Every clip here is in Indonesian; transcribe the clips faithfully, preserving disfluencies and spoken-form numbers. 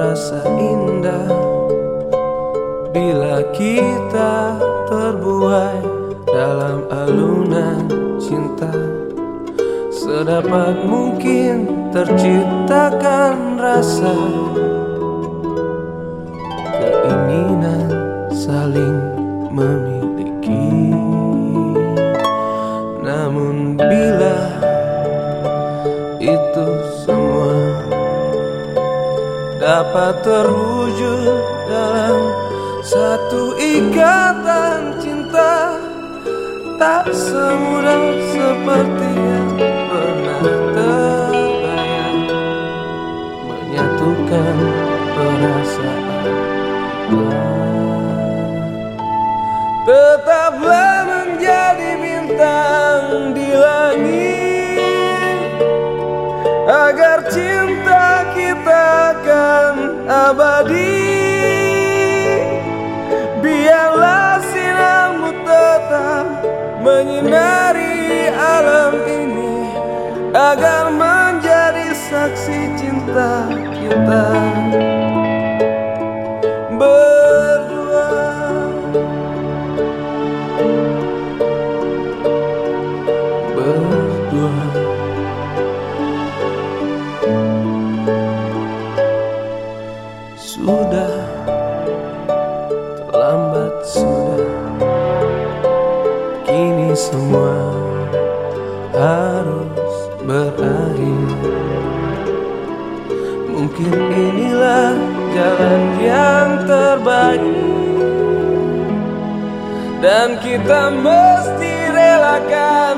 terasa indah bila kita terbuai dalam alunan cinta. Sedapat mungkin terciptakan rasa keinginan saling memiliki. Namun bila itu semua dapat terwujud dalam satu ikatan cinta, tak semudah seperti yang pernah terbayang menyatukan perasaan kita. Tetaplah menjadi bintang di langit, agar cinta kita akan abadi. Biarlah sinarmu tetap menyinari alam ini, agar menjadi saksi cinta kita berdua. Berdua. Sudah terlambat, sudah. Kini semua harus berakhir. Mungkin inilah jalan yang terbaik, dan kita mesti relakan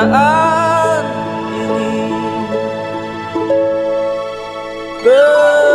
kenyataan ini.